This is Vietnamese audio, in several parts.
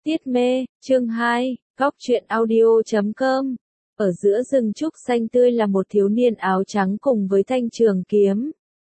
Tiết mê, chương 2, Góc truyện audio.com. Ở giữa rừng trúc xanh tươi là một thiếu niên áo trắng cùng với thanh trường kiếm.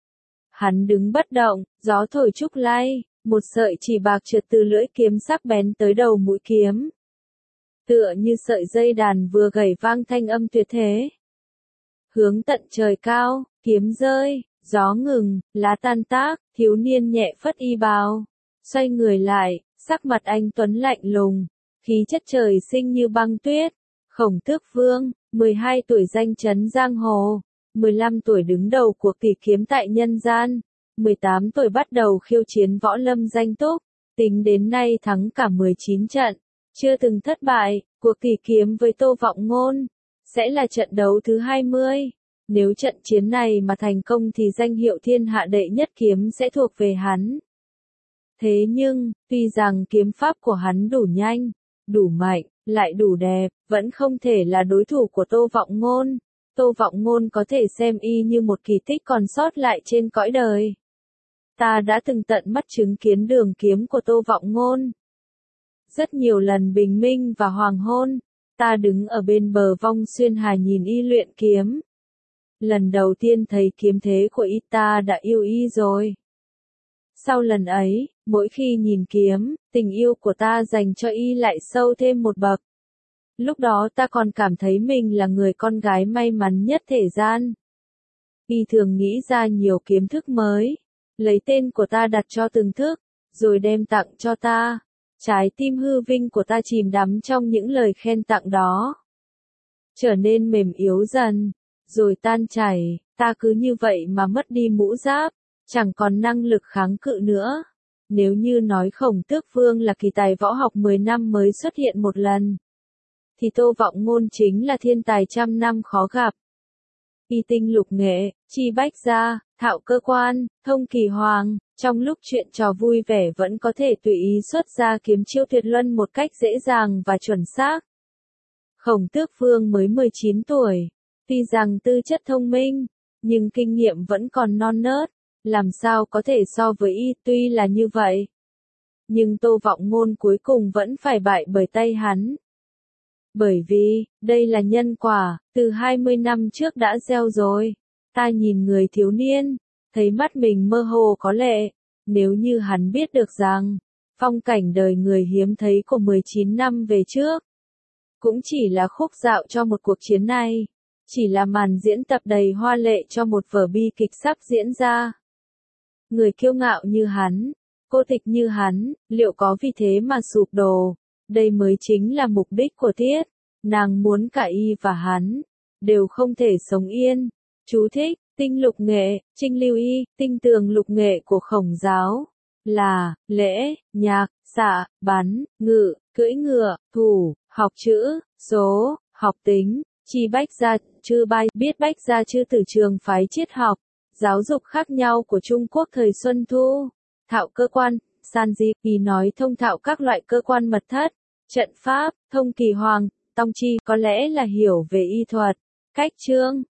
Hắn đứng bất động, gió thổi trúc lay, một sợi chỉ bạc trượt từ lưỡi kiếm sắc bén tới đầu mũi kiếm. Tựa như sợi dây đàn vừa gảy vang thanh âm tuyệt thế. Hướng tận trời cao, kiếm rơi, gió ngừng, lá tan tác, thiếu niên nhẹ phất y bào. Xoay người lại, sắc mặt anh tuấn lạnh lùng, khí chất trời sinh như băng tuyết. Khổng Tước Vương, 12 tuổi danh chấn giang hồ, 15 tuổi đứng đầu cuộc tỷ kiếm tại nhân gian, 18 tuổi bắt đầu khiêu chiến võ lâm danh túc, tính đến nay thắng cả 19 trận, chưa từng thất bại. Cuộc tỷ kiếm với Tô Vọng Ngôn sẽ là trận đấu thứ 20. Nếu trận chiến này mà thành công thì danh hiệu thiên hạ đệ nhất kiếm sẽ thuộc về hắn. Thế nhưng, tuy rằng kiếm pháp của hắn đủ nhanh, đủ mạnh, lại đủ đẹp, vẫn không thể là đối thủ của Tô Vọng Ngôn. Tô Vọng Ngôn có thể xem y như một kỳ tích còn sót lại trên cõi đời. Ta đã từng tận mắt chứng kiến đường kiếm của Tô Vọng Ngôn. Rất nhiều lần bình minh và hoàng hôn, ta đứng ở bên bờ Vong Xuyên Hà nhìn y luyện kiếm. Lần đầu tiên thấy kiếm thế của y ta đã yêu y rồi. Sau lần ấy, mỗi khi nhìn kiếm, tình yêu của ta dành cho y lại sâu thêm một bậc. Lúc đó ta còn cảm thấy mình là người con gái may mắn nhất thế gian. Y thường nghĩ ra nhiều kiếm thức mới, lấy tên của ta đặt cho từng thức, rồi đem tặng cho ta. Trái tim hư vinh của ta chìm đắm trong những lời khen tặng đó. Trở nên mềm yếu dần, rồi tan chảy, ta cứ như vậy mà mất đi mũ giáp, chẳng còn năng lực kháng cự nữa. Nếu như nói Khổng Tước Vương là kỳ tài võ học 10 năm mới xuất hiện một lần, thì Tô Vọng Ngôn chính là thiên tài trăm năm khó gặp. Y tinh lục nghệ, chi bách gia, thạo cơ quan, thông kỳ hoàng, trong lúc chuyện trò vui vẻ vẫn có thể tùy ý xuất ra kiếm chiêu tuyệt luân một cách dễ dàng và chuẩn xác. Khổng Tước Vương mới 19 tuổi, tuy rằng tư chất thông minh, nhưng kinh nghiệm vẫn còn non nớt, làm sao có thể so với y. Tuy là như vậy, nhưng Tô Vọng Ngôn cuối cùng vẫn phải bại bởi tay hắn. Bởi vì, đây là nhân quả, từ 20 năm trước đã gieo rồi. Ta nhìn người thiếu niên, thấy mắt mình mơ hồ có lệ. Nếu như hắn biết được rằng, phong cảnh đời người hiếm thấy của 19 năm về trước, cũng chỉ là khúc dạo cho một cuộc chiến này, chỉ là màn diễn tập đầy hoa lệ cho một vở bi kịch sắp diễn ra. Người kiêu ngạo như hắn, cô tịch như hắn, liệu có vì thế mà sụp đổ? Đây mới chính là mục đích của Tiết. Nàng muốn cả y và hắn đều không thể sống yên. Chú thích: tinh lục nghệ, trinh lưu y, tinh tường lục nghệ của Khổng giáo là lễ, nhạc, xạ, bắn, ngự, cưỡi ngựa, thủ, học chữ, số, học tính. Chi bách gia, chư bai, biết bách gia chư từ trường phái triết học, giáo dục khác nhau của Trung Quốc thời Xuân Thu. Thạo cơ quan, san di, y nói thông thạo các loại cơ quan mật thất, trận pháp. Thông kỳ hoàng, tông chi, có lẽ là hiểu về y thuật, cách chương,